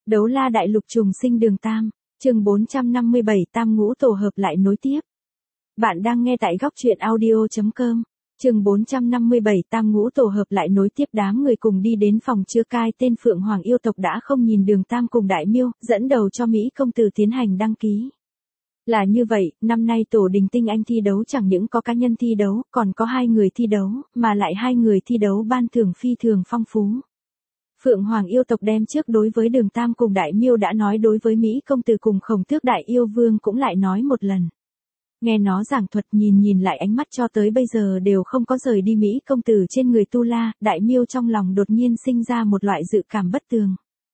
Đấu la đại lục trùng sinh đường Tam, chương 457 Tam ngũ tổ hợp lại nối tiếp. Bạn đang nghe tại góc truyện audio.com, chương 457 Tam ngũ tổ hợp lại nối tiếp. Đám người cùng đi đến phòng chứa cai, tên Phượng Hoàng yêu tộc đã không nhìn đường Tam cùng Đại Miêu, dẫn đầu cho Mỹ công tử tiến hành đăng ký. Là như vậy, năm nay tổ đình tinh anh thi đấu chẳng những có cá nhân thi đấu, còn có 2 người thi đấu, mà lại 2 người thi đấu ban thưởng phi thường phong phú. Phượng Hoàng yêu tộc đem trước đối với đường Tam cùng Đại Miêu đã nói, đối với Mỹ công tử cùng Khổng Tước đại yêu vương cũng lại nói một lần. Nghe nó giảng thuật, nhìn lại ánh mắt cho tới bây giờ đều không có rời đi Mỹ công tử trên người Tu La. Đại Miêu trong lòng đột nhiên sinh ra một loại dự cảm bất tường.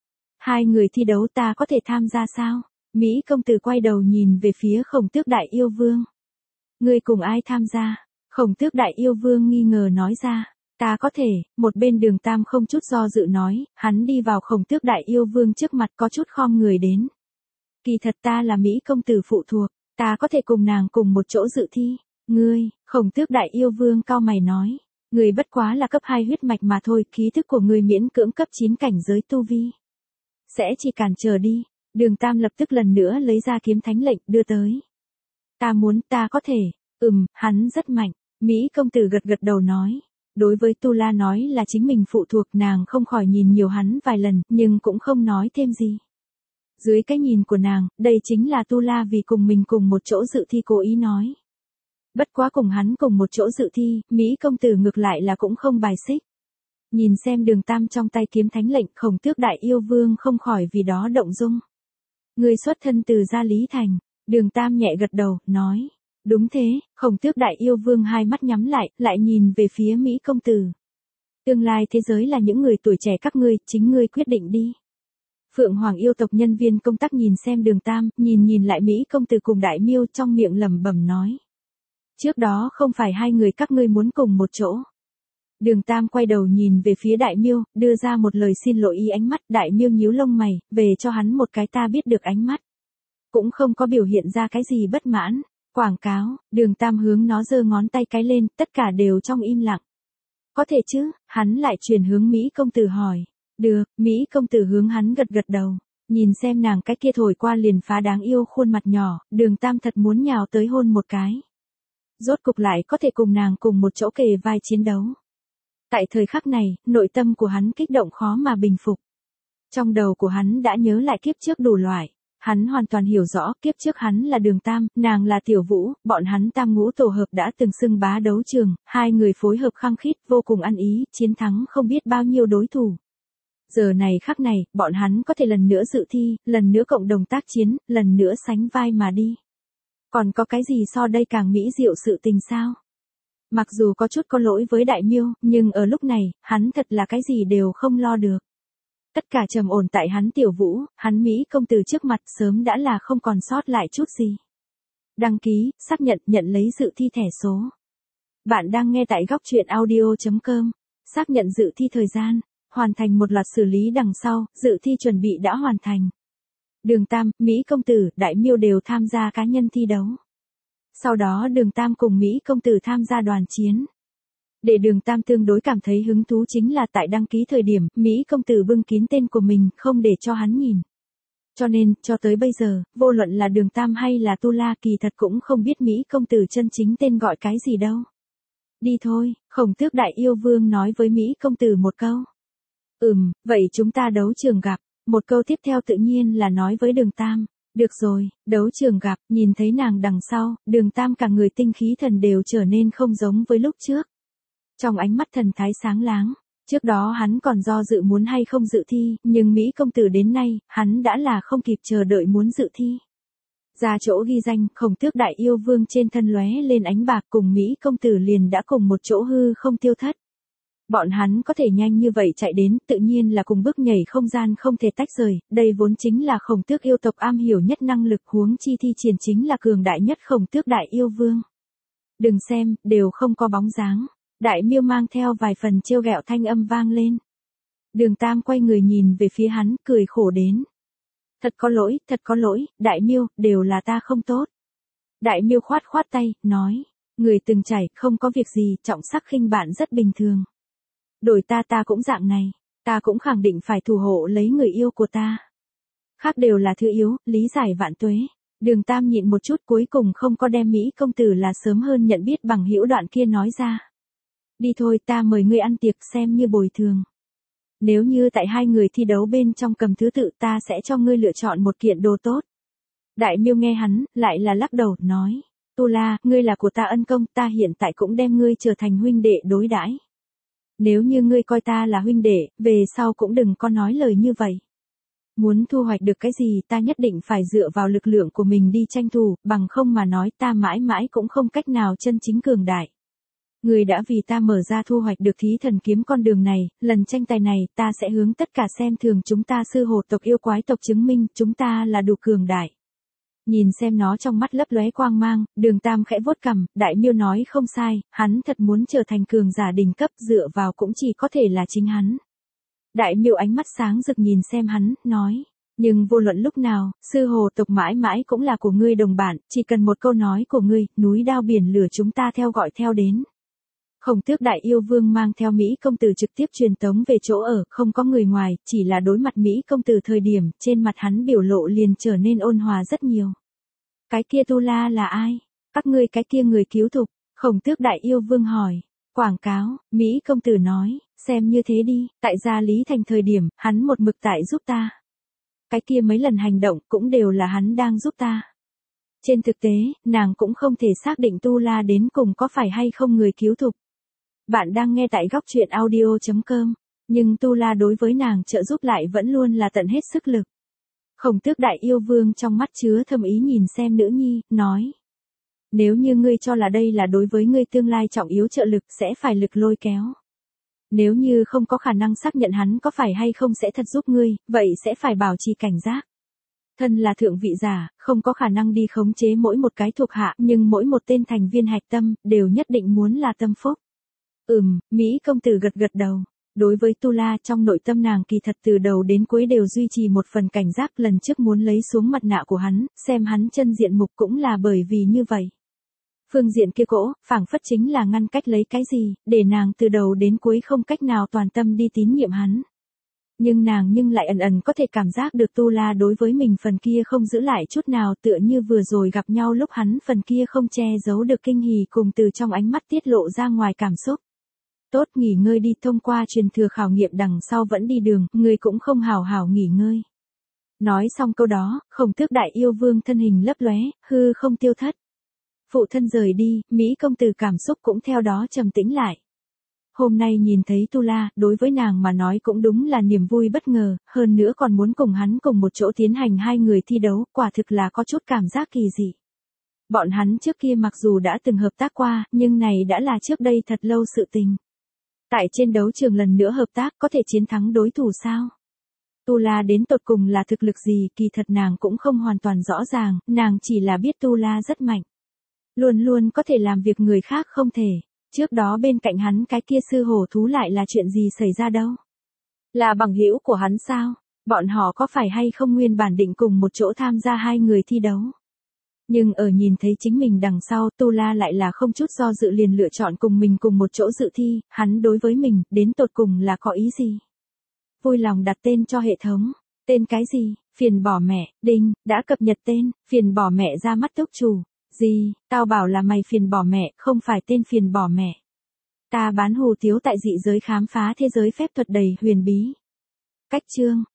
2 người thi đấu ta có thể tham gia sao? Mỹ công tử quay đầu nhìn về phía Khổng Tước đại yêu vương. Ngươi cùng ai tham gia? Khổng Tước đại yêu vương nghi ngờ nói ra. Ta có thể. Một bên đường Tam không chút do dự nói, hắn đi vào Khổng Tước đại yêu vương trước mặt có chút khom người đến. Kỳ thật ta là Mỹ công tử phụ thuộc, ta có thể cùng nàng cùng một chỗ dự thi. Ngươi, Khổng Tước đại yêu vương cau mày nói, ngươi bất quá là cấp 2 huyết mạch mà thôi, khí thức của ngươi miễn cưỡng cấp 9 cảnh giới tu vi. Sẽ chỉ cản trở đi. Đường Tam lập tức lần nữa lấy ra kiếm thánh lệnh đưa tới. Ta muốn, ta có thể. Hắn rất mạnh. Mỹ công tử gật đầu nói. Đối với Tu La nói là chính mình phụ thuộc, nàng không khỏi nhìn nhiều hắn vài lần, nhưng cũng không nói thêm gì. Dưới cái nhìn của nàng, đây chính là Tu La vì cùng mình cùng một chỗ dự thi cố ý nói. Bất quá cùng hắn cùng một chỗ dự thi, Mỹ công tử ngược lại là cũng không bài xích. Nhìn xem đường Tam trong tay kiếm thánh lệnh, Khổng Tước đại yêu vương không khỏi vì đó động dung. Người xuất thân từ Gia Lý Thành. Đường Tam nhẹ gật đầu, nói. Đúng thế. Khổng Tước đại yêu vương hai mắt nhắm lại nhìn về phía Mỹ công tử. Tương lai thế giới là những người tuổi trẻ các ngươi, chính ngươi quyết định đi. Phượng Hoàng yêu tộc nhân viên công tác nhìn xem đường Tam, nhìn lại Mỹ công tử cùng Đại Miêu, trong miệng lẩm bẩm nói. Trước đó không phải 2 người các ngươi muốn cùng một chỗ. Đường Tam quay đầu nhìn về phía Đại Miêu, đưa ra một lời xin lỗi ý ánh mắt. Đại Miêu nhíu lông mày, về cho hắn một cái ta biết được ánh mắt. Cũng không có biểu hiện ra cái gì bất mãn. Quảng cáo. Đường Tam hướng nó giơ ngón tay cái lên, tất cả đều trong im lặng. Có thể chứ? Hắn lại chuyển hướng Mỹ công tử hỏi. Được. Mỹ công tử hướng hắn gật đầu. Nhìn xem nàng cái kia thổi qua liền phá đáng yêu khuôn mặt nhỏ, đường Tam thật muốn nhào tới hôn một cái. Rốt cục lại có thể cùng nàng cùng một chỗ kề vai chiến đấu. Tại thời khắc này, nội tâm của hắn kích động khó mà bình phục. Trong đầu của hắn đã nhớ lại kiếp trước đủ loại. Hắn hoàn toàn hiểu rõ, kiếp trước hắn là đường Tam, nàng là Tiểu Vũ, bọn hắn tam ngũ tổ hợp đã từng xưng bá đấu trường, 2 người phối hợp khăng khít, vô cùng ăn ý, chiến thắng không biết bao nhiêu đối thủ. Giờ này khắc này, bọn hắn có thể lần nữa dự thi, lần nữa cộng đồng tác chiến, lần nữa sánh vai mà đi. Còn có cái gì so đây càng mỹ diệu sự tình sao? Mặc dù có chút có lỗi với Đại Miêu, nhưng ở lúc này, hắn thật là cái gì đều không lo được. Tất cả trầm ổn tại hắn Tiểu Vũ, hắn Mỹ công tử trước mặt sớm đã là không còn sót lại chút gì. Đăng ký, xác nhận, nhận lấy dự thi thẻ số. Bạn đang nghe tại góc truyện audio.com, xác nhận dự thi thời gian, hoàn thành một loạt xử lý đằng sau, dự thi chuẩn bị đã hoàn thành. Đường Tam, Mỹ công tử, Đại Miêu đều tham gia cá nhân thi đấu. Sau đó đường Tam cùng Mỹ công tử tham gia đoàn chiến. Để đường Tam tương đối cảm thấy hứng thú chính là tại đăng ký thời điểm, Mỹ công tử bưng kín tên của mình, không để cho hắn nhìn. Cho nên, cho tới bây giờ, vô luận là đường Tam hay là Tu La kỳ thật cũng không biết Mỹ công tử chân chính tên gọi cái gì đâu. Đi thôi, Khổng Tước đại yêu vương nói với Mỹ công tử một câu. Vậy chúng ta đấu trường gặp. Một câu tiếp theo tự nhiên là nói với đường Tam. Được rồi, đấu trường gặp, nhìn thấy nàng đằng sau, đường Tam cả người tinh khí thần đều trở nên không giống với lúc trước. Trong ánh mắt thần thái sáng láng, trước đó hắn còn do dự muốn hay không dự thi, nhưng Mỹ công tử đến nay, hắn đã là không kịp chờ đợi muốn dự thi. Ra chỗ ghi danh, Khổng Tước đại yêu vương trên thân lóe lên ánh bạc, cùng Mỹ công tử liền đã cùng một chỗ hư không tiêu thất. Bọn hắn có thể nhanh như vậy chạy đến, tự nhiên là cùng bước nhảy không gian không thể tách rời, đây vốn chính là Khổng Tước yêu tộc am hiểu nhất năng lực, huống chi thi triển chính là cường đại nhất Khổng Tước đại yêu vương. Đừng xem, đều không có bóng dáng. Đại Miêu mang theo vài phần trêu ghẹo thanh âm vang lên. Đường Tam quay người nhìn về phía hắn, cười khổ đến. Thật có lỗi, Đại Miêu, đều là ta không tốt. Đại Miêu khoát tay, nói, người từng trải, không có việc gì, trọng sắc khinh bạn rất bình thường. Đổi ta cũng dạng này, ta cũng khẳng định phải thủ hộ lấy người yêu của ta. khác đều là thứ yếu, lý giải vạn tuế. Đường Tam nhịn một chút cuối cùng không có đem Mỹ công tử là sớm hơn nhận biết bằng hữu đoạn kia nói ra. Đi thôi, ta mời ngươi ăn tiệc xem như bồi thường. Nếu như tại hai người thi đấu bên trong cầm thứ tự ta sẽ cho ngươi lựa chọn một kiện đồ tốt. Đại Miêu nghe hắn, lại là lắc đầu, nói. Tu La, ngươi là của ta ân công, ta hiện tại cũng đem ngươi trở thành huynh đệ đối đãi. Nếu như ngươi coi ta là huynh đệ, về sau cũng đừng có nói lời như vậy. Muốn thu hoạch được cái gì ta nhất định phải dựa vào lực lượng của mình đi tranh thủ, bằng không mà nói ta mãi mãi cũng không cách nào chân chính cường đại. Ngươi đã vì ta mở ra thu hoạch được thí thần kiếm con đường này, lần tranh tài này ta sẽ hướng tất cả xem thường chúng ta sư hồ tộc yêu quái tộc chứng minh chúng ta là đủ cường đại. Nhìn xem nó trong mắt lấp lóe quang mang, Đường Tam khẽ vuốt cằm, Đại Miêu nói không sai, hắn thật muốn trở thành cường giả đỉnh cấp, dựa vào cũng chỉ có thể là chính hắn. Đại Miêu ánh mắt sáng rực nhìn xem hắn, nói, nhưng vô luận lúc nào, sư hồ tộc mãi mãi cũng là của ngươi đồng bạn, chỉ cần một câu nói của ngươi, núi đao biển lửa chúng ta theo gọi theo đến. Khổng Tước Đại Yêu Vương mang theo Mỹ công tử trực tiếp truyền tống về chỗ ở, không có người ngoài, chỉ là đối mặt Mỹ công tử thời điểm, trên mặt hắn biểu lộ liền trở nên ôn hòa rất nhiều. Cái kia Tu La là ai? Các ngươi cái kia người cứu thục, Khổng Tước Đại Yêu Vương hỏi. Quảng cáo, Mỹ công tử nói, xem như thế đi, tại gia Lý Thành thời điểm, hắn một mực tại giúp ta. Cái kia mấy lần hành động cũng đều là hắn đang giúp ta. Trên thực tế, nàng cũng không thể xác định Tu La đến cùng có phải hay không người cứu thục. Bạn đang nghe tại góc truyện audio.com, nhưng Tu La đối với nàng trợ giúp lại vẫn luôn là tận hết sức lực. Khổng Tước Đại Yêu Vương trong mắt chứa thâm ý nhìn xem nữ nhi, nói. Nếu như ngươi cho là đây là đối với ngươi tương lai trọng yếu trợ lực sẽ phải lực lôi kéo. Nếu như không có khả năng xác nhận hắn có phải hay không sẽ thật giúp ngươi, vậy sẽ phải bảo trì cảnh giác. Thân là thượng vị giả, không có khả năng đi khống chế mỗi một cái thuộc hạ, nhưng mỗi một tên thành viên hạch tâm, đều nhất định muốn là tâm phúc. Mỹ công tử gật gật đầu. Đối với Tu La trong nội tâm nàng kỳ thật từ đầu đến cuối đều duy trì một phần cảnh giác, lần trước muốn lấy xuống mặt nạ của hắn, xem hắn chân diện mục cũng là bởi vì như vậy. Phương diện kia cỗ, phảng phất chính là ngăn cách lấy cái gì, để nàng từ đầu đến cuối không cách nào toàn tâm đi tín nhiệm hắn. Nhưng nàng lại ẩn ẩn có thể cảm giác được Tu La đối với mình phần kia không giữ lại chút nào, tựa như vừa rồi gặp nhau lúc hắn phần kia không che giấu được kinh hỉ cùng từ trong ánh mắt tiết lộ ra ngoài cảm xúc. Tốt, nghỉ ngơi đi, thông qua truyền thừa khảo nghiệm đằng sau vẫn đi đường, ngươi cũng không hào hào nghỉ ngơi. Nói xong câu đó, Khổng Tước Đại Yêu Vương thân hình lấp lóe, hư không tiêu thất. Phụ thân rời đi, Mỹ công tử cảm xúc cũng theo đó trầm tĩnh lại. Hôm nay nhìn thấy Tu La, đối với nàng mà nói cũng đúng là niềm vui bất ngờ, hơn nữa còn muốn cùng hắn cùng một chỗ tiến hành hai người thi đấu, quả thực là có chút cảm giác kỳ dị. Bọn hắn trước kia mặc dù đã từng hợp tác qua, nhưng này đã là trước đây thật lâu sự tình. Tại trên đấu trường lần nữa hợp tác có thể chiến thắng đối thủ sao? Tu La đến tột cùng là thực lực gì, kỳ thật nàng cũng không hoàn toàn rõ ràng, nàng chỉ là biết Tu La rất mạnh. Luôn luôn có thể làm việc người khác không thể. Trước đó bên cạnh hắn cái kia sư hổ thú lại là chuyện gì xảy ra đâu? Là bằng hữu của hắn sao? Bọn họ có phải hay không nguyên bản định cùng một chỗ tham gia hai người thi đấu? Nhưng ở nhìn thấy chính mình đằng sau, Tu La lại là không chút do dự liền lựa chọn cùng mình cùng một chỗ dự thi, hắn đối với mình, đến tột cùng là có ý gì? Vui lòng đặt tên cho hệ thống. Tên cái gì? Phiền bỏ mẹ, đinh, đã cập nhật tên, phiền bỏ mẹ ra mắt túc chủ. Gì, tao bảo là mày phiền bỏ mẹ, không phải tên phiền bỏ mẹ. Ta bán hủ tiếu tại dị giới khám phá thế giới phép thuật đầy huyền bí. Cách chương.